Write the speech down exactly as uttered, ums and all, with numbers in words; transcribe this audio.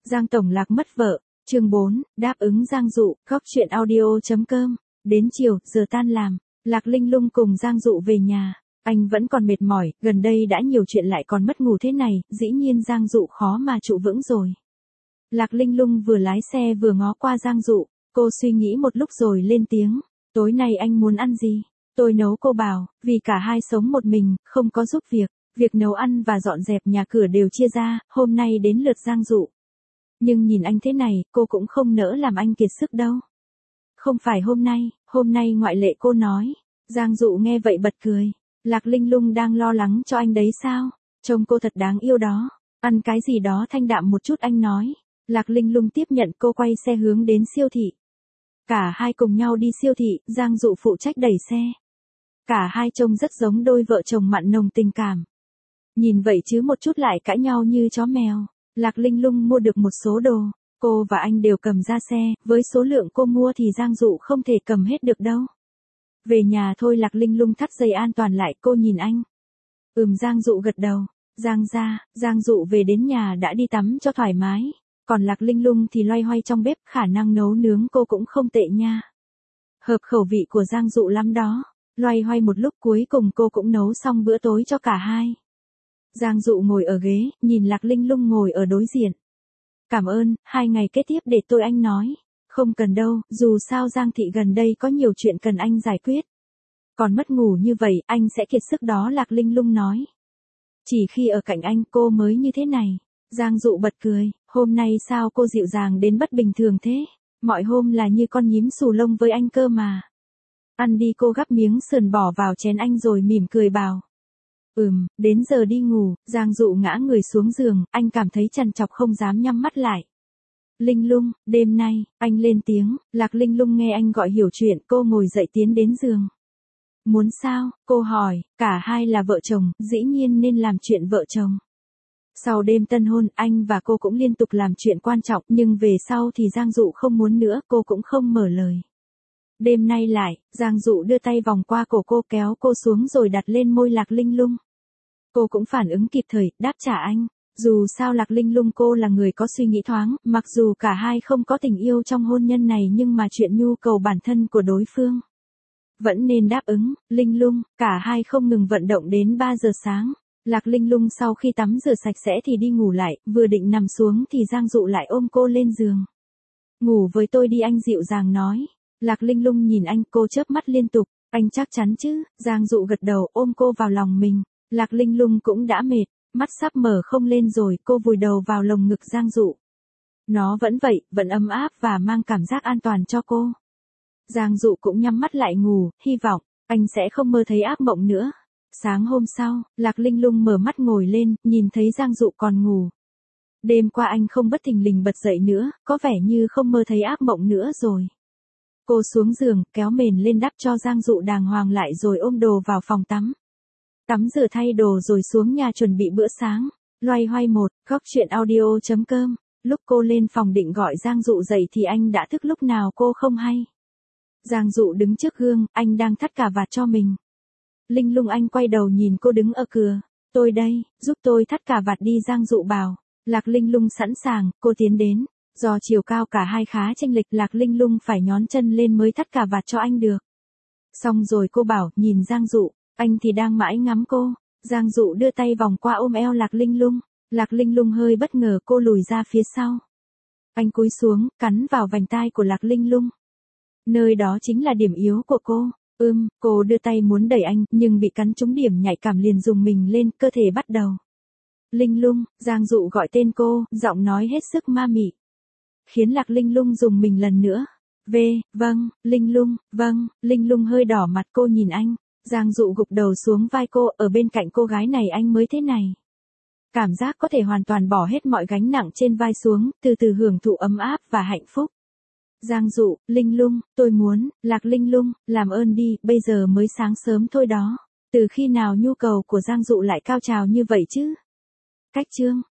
Giang Tổng Lạc mất vợ, chương bốn, đáp ứng Giang Dụ, góc chuyện audio chấm com. Đến chiều, giờ tan làm, Lạc Linh Lung cùng Giang Dụ về nhà. Anh vẫn còn mệt mỏi, gần đây đã nhiều chuyện lại còn mất ngủ thế này, dĩ nhiên Giang Dụ khó mà trụ vững rồi. Lạc Linh Lung vừa lái xe vừa ngó qua Giang Dụ, cô suy nghĩ một lúc rồi lên tiếng, tối nay anh muốn ăn gì? Tôi nấu, cô bảo, vì cả hai sống một mình, không có giúp việc, việc nấu ăn và dọn dẹp nhà cửa đều chia ra, hôm nay đến lượt Giang Dụ. Nhưng nhìn anh thế này, cô cũng không nỡ làm anh kiệt sức đâu. Không phải hôm nay, hôm nay ngoại lệ, cô nói. Giang Dụ nghe vậy bật cười. Lạc Linh Lung đang lo lắng cho anh đấy sao? Trông cô thật đáng yêu đó. Ăn cái gì đó thanh đạm một chút, anh nói. Lạc Linh Lung tiếp nhận, cô quay xe hướng đến siêu thị. Cả hai cùng nhau đi siêu thị, Giang Dụ phụ trách đẩy xe. Cả hai trông rất giống đôi vợ chồng mặn nồng tình cảm. Nhìn vậy chứ một chút lại cãi nhau như chó mèo. Lạc Linh Lung mua được một số đồ, cô và anh đều cầm ra xe, với số lượng cô mua thì Giang Dụ không thể cầm hết được đâu. Về nhà thôi, Lạc Linh Lung thắt dây an toàn lại, cô nhìn anh. Ừm, Giang Dụ gật đầu. Giang ra, Giang Dụ về đến nhà đã đi tắm cho thoải mái, còn Lạc Linh Lung thì loay hoay trong bếp, khả năng nấu nướng cô cũng không tệ nha. Hợp khẩu vị của Giang Dụ lắm đó. Loay hoay một lúc cuối cùng cô cũng nấu xong bữa tối cho cả hai. Giang Dụ ngồi ở ghế, nhìn Lạc Linh Lung ngồi ở đối diện. Cảm ơn, hai ngày kế tiếp để tôi, anh nói. Không cần đâu, dù sao Giang thị gần đây có nhiều chuyện cần anh giải quyết. Còn mất ngủ như vậy, anh sẽ kiệt sức đó, Lạc Linh Lung nói. Chỉ khi ở cạnh anh cô mới như thế này. Giang Dụ bật cười, hôm nay sao cô dịu dàng đến bất bình thường thế? Mọi hôm là như con nhím xù lông với anh cơ mà. Ăn đi, cô gắp miếng sườn bỏ vào chén anh rồi mỉm cười bảo. Ừm, đến giờ đi ngủ. Giang Dụ ngã người xuống giường, anh cảm thấy trằn trọc không dám nhắm mắt lại. Linh Lung, đêm nay, anh lên tiếng. Lạc Linh Lung nghe anh gọi hiểu chuyện, cô ngồi dậy tiến đến giường. Muốn sao? Cô hỏi, cả hai là vợ chồng, dĩ nhiên nên làm chuyện vợ chồng. Sau đêm tân hôn, anh và cô cũng liên tục làm chuyện quan trọng, nhưng về sau thì Giang Dụ không muốn nữa, cô cũng không mở lời. Đêm nay lại, Giang Dụ đưa tay vòng qua cổ cô, kéo cô xuống rồi đặt lên môi Lạc Linh Lung. Cô cũng phản ứng kịp thời, đáp trả anh. Dù sao Lạc Linh Lung cô là người có suy nghĩ thoáng, mặc dù cả hai không có tình yêu trong hôn nhân này nhưng mà chuyện nhu cầu bản thân của đối phương vẫn nên đáp ứng. Linh Lung, cả hai không ngừng vận động đến ba giờ sáng. Lạc Linh Lung sau khi tắm rửa sạch sẽ thì đi ngủ lại, vừa định nằm xuống thì Giang Dụ lại ôm cô lên giường. Ngủ với tôi đi, anh dịu dàng nói. Lạc Linh Lung nhìn anh, cô chớp mắt liên tục. Anh chắc chắn chứ? Giang Dụ gật đầu, ôm cô vào lòng mình. Lạc Linh Lung cũng đã mệt, mắt sắp mở không lên rồi, cô vùi đầu vào lồng ngực Giang Dụ. Nó vẫn vậy, vẫn ấm áp và mang cảm giác an toàn cho cô. Giang Dụ cũng nhắm mắt lại ngủ, hy vọng anh sẽ không mơ thấy ác mộng nữa. Sáng hôm sau, Lạc Linh Lung mở mắt ngồi lên, nhìn thấy Giang Dụ còn ngủ. Đêm qua anh không bất thình lình bật dậy nữa, có vẻ như không mơ thấy ác mộng nữa rồi. Cô xuống giường, kéo mền lên đắp cho Giang Dụ đàng hoàng lại rồi ôm đồ vào phòng tắm. Tắm rửa thay đồ rồi xuống nhà chuẩn bị bữa sáng. Loay hoay một, góc chuyện audio chấm com. Lúc cô lên phòng định gọi Giang Dụ dậy thì anh đã thức lúc nào cô không hay. Giang Dụ đứng trước gương, anh đang thắt cà vạt cho mình. Linh Lung, anh quay đầu nhìn cô đứng ở cửa. Tôi đây, giúp tôi thắt cà vạt đi, Giang Dụ bảo. Lạc Linh Lung sẵn sàng, cô tiến đến. Do chiều cao cả hai khá chênh lệch, Lạc Linh Lung phải nhón chân lên mới thắt cà vạt cho anh được. Xong rồi cô bảo, nhìn Giang Dụ. Anh thì đang mãi ngắm cô. Giang Dụ đưa tay vòng qua ôm eo Lạc Linh Lung. Lạc Linh Lung hơi bất ngờ, cô lùi ra phía sau. Anh cúi xuống, cắn vào vành tai của Lạc Linh Lung. Nơi đó chính là điểm yếu của cô. Ưm, cô đưa tay muốn đẩy anh, nhưng bị cắn trúng điểm nhạy cảm liền dùng mình lên, cơ thể bắt đầu. Linh Lung, Giang Dụ gọi tên cô, giọng nói hết sức ma mị. Khiến Lạc Linh Lung dùng mình lần nữa. V, vâng, Linh Lung, vâng, Linh Lung hơi đỏ mặt, cô nhìn anh. Giang Dụ gục đầu xuống vai cô, ở bên cạnh cô gái này anh mới thế này. Cảm giác có thể hoàn toàn bỏ hết mọi gánh nặng trên vai xuống, từ từ hưởng thụ ấm áp và hạnh phúc. Giang Dụ, Linh Lung, tôi muốn, Lạc Linh Lung, làm ơn đi, bây giờ mới sáng sớm thôi đó. Từ khi nào nhu cầu của Giang Dụ lại cao trào như vậy chứ? Cách chương.